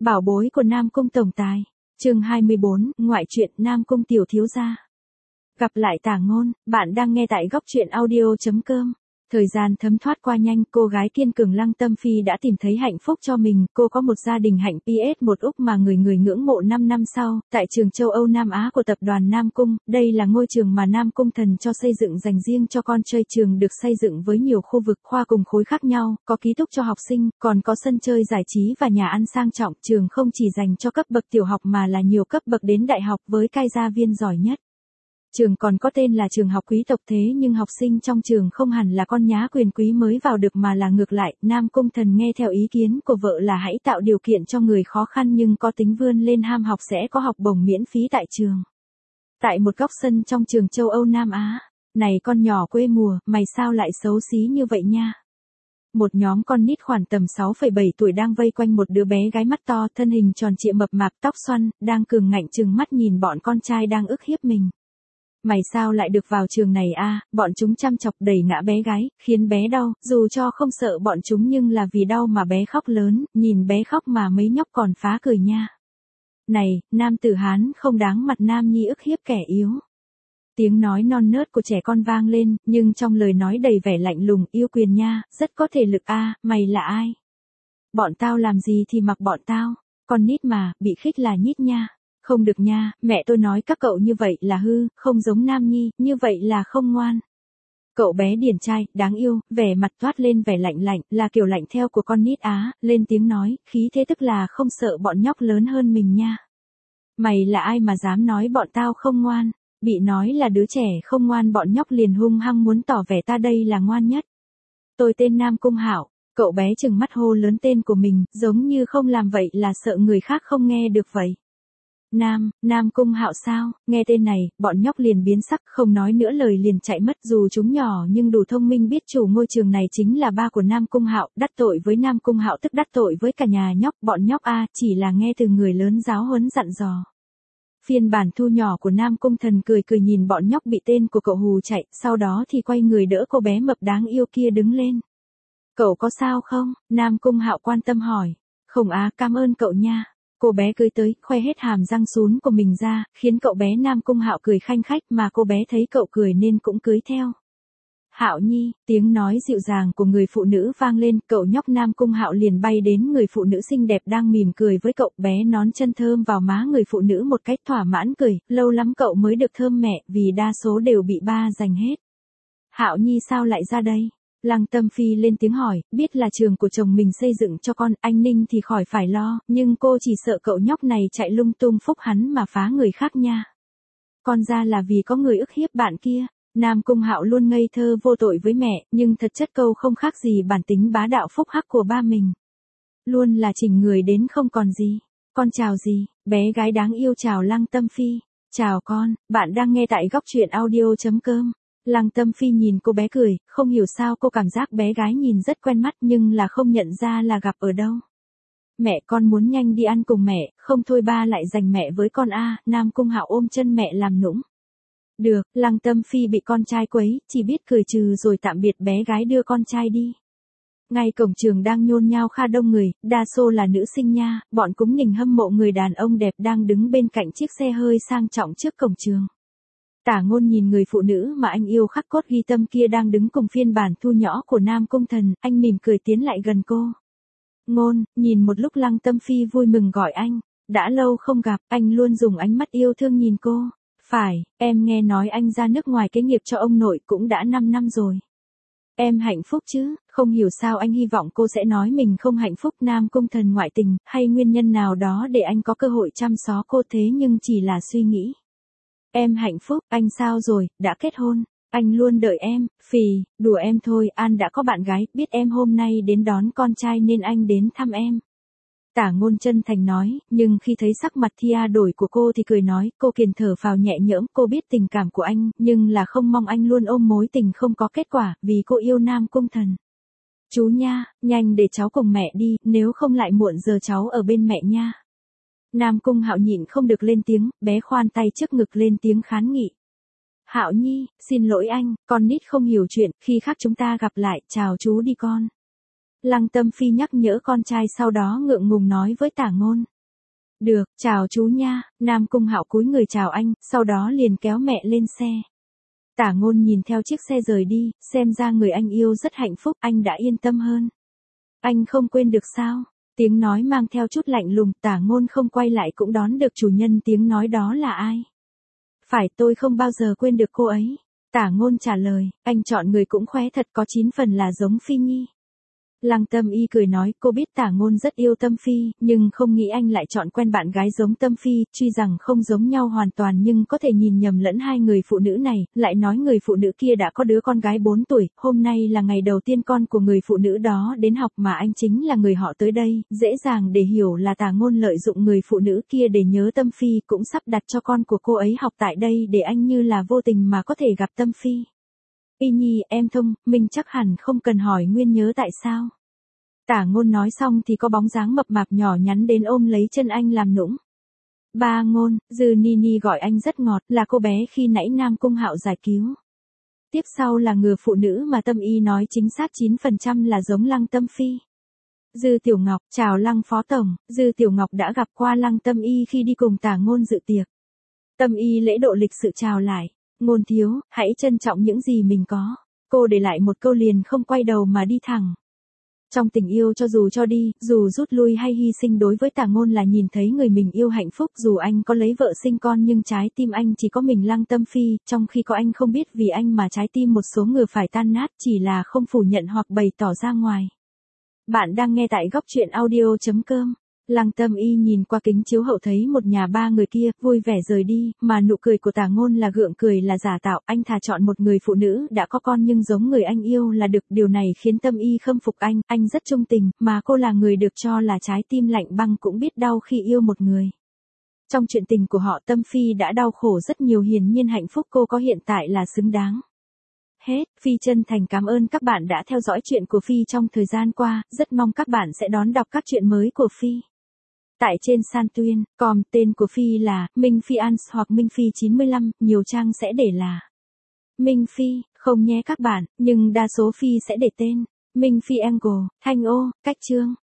Bảo bối của Nam Cung tổng tài. Chương 24, ngoại truyện Nam Cung tiểu thiếu gia. Gặp lại Tả Ngôn, bạn đang nghe tại góc truyện audio.com. Thời gian thấm thoát qua nhanh, cô gái kiên cường Lăng Tâm Phi đã tìm thấy hạnh phúc cho mình, cô có một gia đình hạnh PS một Úc mà người người ngưỡng mộ 5 năm sau, tại trường châu Âu Nam Á của tập đoàn Nam Cung, đây là ngôi trường mà Nam Cung Thần cho xây dựng dành riêng cho con chơi. Trường được xây dựng với nhiều khu vực khoa cùng khối khác nhau, có ký túc cho học sinh, còn có sân chơi giải trí và nhà ăn sang trọng. Trường không chỉ dành cho cấp bậc tiểu học mà là nhiều cấp bậc đến đại học với cai gia viên giỏi nhất. Trường còn có tên là trường học quý tộc, thế nhưng học sinh trong trường không hẳn là con nhá quyền quý mới vào được mà là ngược lại. Nam Cung Thần nghe theo ý kiến của vợ là hãy tạo điều kiện cho người khó khăn nhưng có tính vươn lên ham học sẽ có học bổng miễn phí tại trường. Tại một góc sân trong trường châu Âu Nam Á, này con nhỏ quê mùa, mày sao lại xấu xí như vậy nha? Một nhóm con nít khoảng tầm 6,7 tuổi đang vây quanh một đứa bé gái mắt to, thân hình tròn trịa mập mạp, tóc xoăn, đang cường ngạnh trừng mắt nhìn bọn con trai đang ức hiếp mình. Mày sao lại được vào trường này a? Bọn chúng chăm chọc đẩy ngã bé gái, khiến bé đau, dù cho không sợ bọn chúng nhưng là vì đau mà bé khóc lớn, nhìn bé khóc mà mấy nhóc còn phá cười nha. Này, nam tử Hán không đáng mặt nam nhi ức hiếp kẻ yếu. Tiếng nói non nớt của trẻ con vang lên, nhưng trong lời nói đầy vẻ lạnh lùng, yêu quyền nha, rất có thể lực a, mày là ai? Bọn tao làm gì thì mặc bọn tao, con nít mà, bị khích là nhít nha. Không được nha, mẹ tôi nói các cậu như vậy là hư, không giống nam nhi, như vậy là không ngoan. Cậu bé điển trai, đáng yêu, vẻ mặt toát lên vẻ lạnh lạnh, là kiểu lạnh theo của con nít Á, lên tiếng nói, khí thế tức là không sợ bọn nhóc lớn hơn mình nha. Mày là ai mà dám nói bọn tao không ngoan? Bị nói là đứa trẻ không ngoan bọn nhóc liền hung hăng muốn tỏ vẻ ta đây là ngoan nhất. Tôi tên Nam Cung Hạo. Cậu bé trừng mắt hô lớn tên của mình, giống như không làm vậy là sợ người khác không nghe được vậy. Nam Cung Hạo sao? Nghe tên này, bọn nhóc liền biến sắc, không nói nữa lời liền chạy mất. Dù chúng nhỏ nhưng đủ thông minh biết chủ ngôi trường này chính là ba của Nam Cung Hạo, đắc tội với Nam Cung Hạo tức đắc tội với cả nhà nhóc. Bọn nhóc a, chỉ là nghe từ người lớn giáo huấn dặn dò. Phiên bản thu nhỏ của Nam Cung Thần cười cười nhìn bọn nhóc bị tên của cậu hù chạy, sau đó thì quay người đỡ cô bé mập đáng yêu kia đứng lên. Cậu có sao không? Nam Cung Hạo quan tâm hỏi. Không á, cảm ơn cậu nha. Cô bé cười tới, khoe hết hàm răng sún của mình ra, khiến cậu bé Nam Cung Hạo cười khanh khách mà cô bé thấy cậu cười nên cũng cười theo. Hạo nhi, tiếng nói dịu dàng của người phụ nữ vang lên, cậu nhóc Nam Cung Hạo liền bay đến người phụ nữ xinh đẹp đang mỉm cười với cậu, bé nón chân thơm vào má người phụ nữ một cách thỏa mãn cười, lâu lắm cậu mới được thơm mẹ, vì đa số đều bị ba giành hết. Hạo nhi sao lại ra đây? Lăng Tâm Phi lên tiếng hỏi, biết là trường của chồng mình xây dựng cho con, anh Ninh thì khỏi phải lo, nhưng cô chỉ sợ cậu nhóc này chạy lung tung phúc hắn mà phá người khác nha. Con ra là vì có người ức hiếp bạn kia. Nam Cung Hạo luôn ngây thơ vô tội với mẹ, nhưng thật chất câu không khác gì bản tính bá đạo phúc hắc của ba mình. Luôn là chỉnh người đến không còn gì. Con chào gì? Bé gái đáng yêu chào Lăng Tâm Phi. Chào con, bạn đang nghe tại góc truyện audio.com. Lăng Tâm Phi nhìn cô bé cười, không hiểu sao cô cảm giác bé gái nhìn rất quen mắt nhưng là không nhận ra là gặp ở đâu. Mẹ con muốn nhanh đi ăn cùng mẹ, không thôi ba lại giành mẹ với con a. Nam Cung Hạo ôm chân mẹ làm nũng. Được, Lăng Tâm Phi bị con trai quấy, chỉ biết cười trừ rồi tạm biệt bé gái đưa con trai đi. Ngay cổng trường đang nhôn nhao kha đông người, đa số là nữ sinh nha, bọn cúng nình hâm mộ người đàn ông đẹp đang đứng bên cạnh chiếc xe hơi sang trọng trước cổng trường. Tả Ngôn nhìn người phụ nữ mà anh yêu khắc cốt ghi tâm kia đang đứng cùng phiên bản thu nhỏ của Nam Cung Thần, anh mỉm cười tiến lại gần cô. Ngôn, nhìn một lúc Lăng Tâm Phi vui mừng gọi anh, đã lâu không gặp, anh luôn dùng ánh mắt yêu thương nhìn cô. Phải, em nghe nói anh ra nước ngoài kế nghiệp cho ông nội cũng đã 5 năm rồi. Em hạnh phúc chứ, không hiểu sao anh hy vọng cô sẽ nói mình không hạnh phúc. Nam Cung Thần ngoại tình, hay nguyên nhân nào đó để anh có cơ hội chăm sóc cô, thế nhưng chỉ là suy nghĩ. Em hạnh phúc, anh sao rồi, đã kết hôn, anh luôn đợi em, phì, đùa em thôi, An đã có bạn gái, biết em hôm nay đến đón con trai nên anh đến thăm em. Tả Ngôn chân thành nói, nhưng khi thấy sắc mặt thia đổi của cô thì cười nói, cô kiềm thở phào nhẹ nhõm, cô biết tình cảm của anh, nhưng là không mong anh luôn ôm mối tình không có kết quả, vì cô yêu Nam Cung Thần. Chú nha, nhanh để cháu cùng mẹ đi, nếu không lại muộn giờ cháu ở bên mẹ nha. Nam Cung Hạo nhịn không được lên tiếng, bé khoan tay trước ngực lên tiếng kháng nghị. Hạo nhi, xin lỗi anh, con nít không hiểu chuyện, khi khác chúng ta gặp lại, chào chú đi con. Lăng Tâm Phi nhắc nhở con trai, sau đó ngượng ngùng nói với Tả Ngôn. Được, chào chú nha. Nam Cung Hạo cúi người chào anh, sau đó liền kéo mẹ lên xe. Tả Ngôn nhìn theo chiếc xe rời đi, xem ra người anh yêu rất hạnh phúc, anh đã yên tâm hơn. Anh không quên được sao? Tiếng nói mang theo chút lạnh lùng, Tả Ngôn không quay lại cũng đón được chủ nhân tiếng nói đó là ai. Phải, tôi không bao giờ quên được cô ấy. Tả Ngôn trả lời, anh chọn người cũng khóe thật, có 9 phần là giống Phi Nhi. Lăng Tâm Y cười nói, cô biết Tả Ngôn rất yêu Tâm Phi, nhưng không nghĩ anh lại chọn quen bạn gái giống Tâm Phi, tuy rằng không giống nhau hoàn toàn nhưng có thể nhìn nhầm lẫn hai người phụ nữ này, lại nói người phụ nữ kia đã có đứa con gái 4 tuổi, hôm nay là ngày đầu tiên con của người phụ nữ đó đến học mà anh chính là người họ tới đây, dễ dàng để hiểu là Tả Ngôn lợi dụng người phụ nữ kia để nhớ Tâm Phi, cũng sắp đặt cho con của cô ấy học tại đây để anh như là vô tình mà có thể gặp Tâm Phi. Y Nhi, em thông, mình chắc hẳn không cần hỏi nguyên nhớ tại sao. Tả Ngôn nói xong thì có bóng dáng mập mạp nhỏ nhắn đến ôm lấy chân anh làm nũng. Ba Ngôn, Dư Nini gọi anh rất ngọt, là cô bé khi nãy Nam Cung Hạo giải cứu. Tiếp sau là người phụ nữ mà Tâm Y nói chính xác 9% là giống Lăng Tâm Phi. Dư Tiểu Ngọc, chào Lăng Phó Tổng, Dư Tiểu Ngọc đã gặp qua Lăng Tâm Y khi đi cùng Tả Ngôn dự tiệc. Tâm Y lễ độ lịch sự chào lại, Ngôn thiếu, hãy trân trọng những gì mình có. Cô để lại một câu liền không quay đầu mà đi thẳng. Trong tình yêu cho dù cho đi, dù rút lui hay hy sinh đối với Tả Ngôn là nhìn thấy người mình yêu hạnh phúc, dù anh có lấy vợ sinh con nhưng trái tim anh chỉ có mình Lăng Tâm Phi, trong khi có anh không biết vì anh mà trái tim một số người phải tan nát, chỉ là không phủ nhận hoặc bày tỏ ra ngoài. Bạn đang nghe tại góc truyện audio.com. Lăng Tâm Y nhìn qua kính chiếu hậu thấy một nhà ba người kia, vui vẻ rời đi, mà nụ cười của Tả Ngôn là gượng cười là giả tạo, anh thà chọn một người phụ nữ đã có con nhưng giống người anh yêu là được, điều này khiến Tâm Y khâm phục anh rất trung tình, mà cô là người được cho là trái tim lạnh băng cũng biết đau khi yêu một người. Trong chuyện tình của họ Tâm Phi đã đau khổ rất nhiều, hiển nhiên hạnh phúc cô có hiện tại là xứng đáng. Hết, Phi chân thành cảm ơn các bạn đã theo dõi chuyện của Phi trong thời gian qua, rất mong các bạn sẽ đón đọc các chuyện mới của Phi. Tại trên Santuyên.com, tên của Phi là Minh Phi Ans hoặc Minh Phi 95, nhiều trang sẽ để là Minh Phi, không nhé các bạn, nhưng đa số Phi sẽ để tên Minh Phi Angle, Thanh Ô, Cách Chương.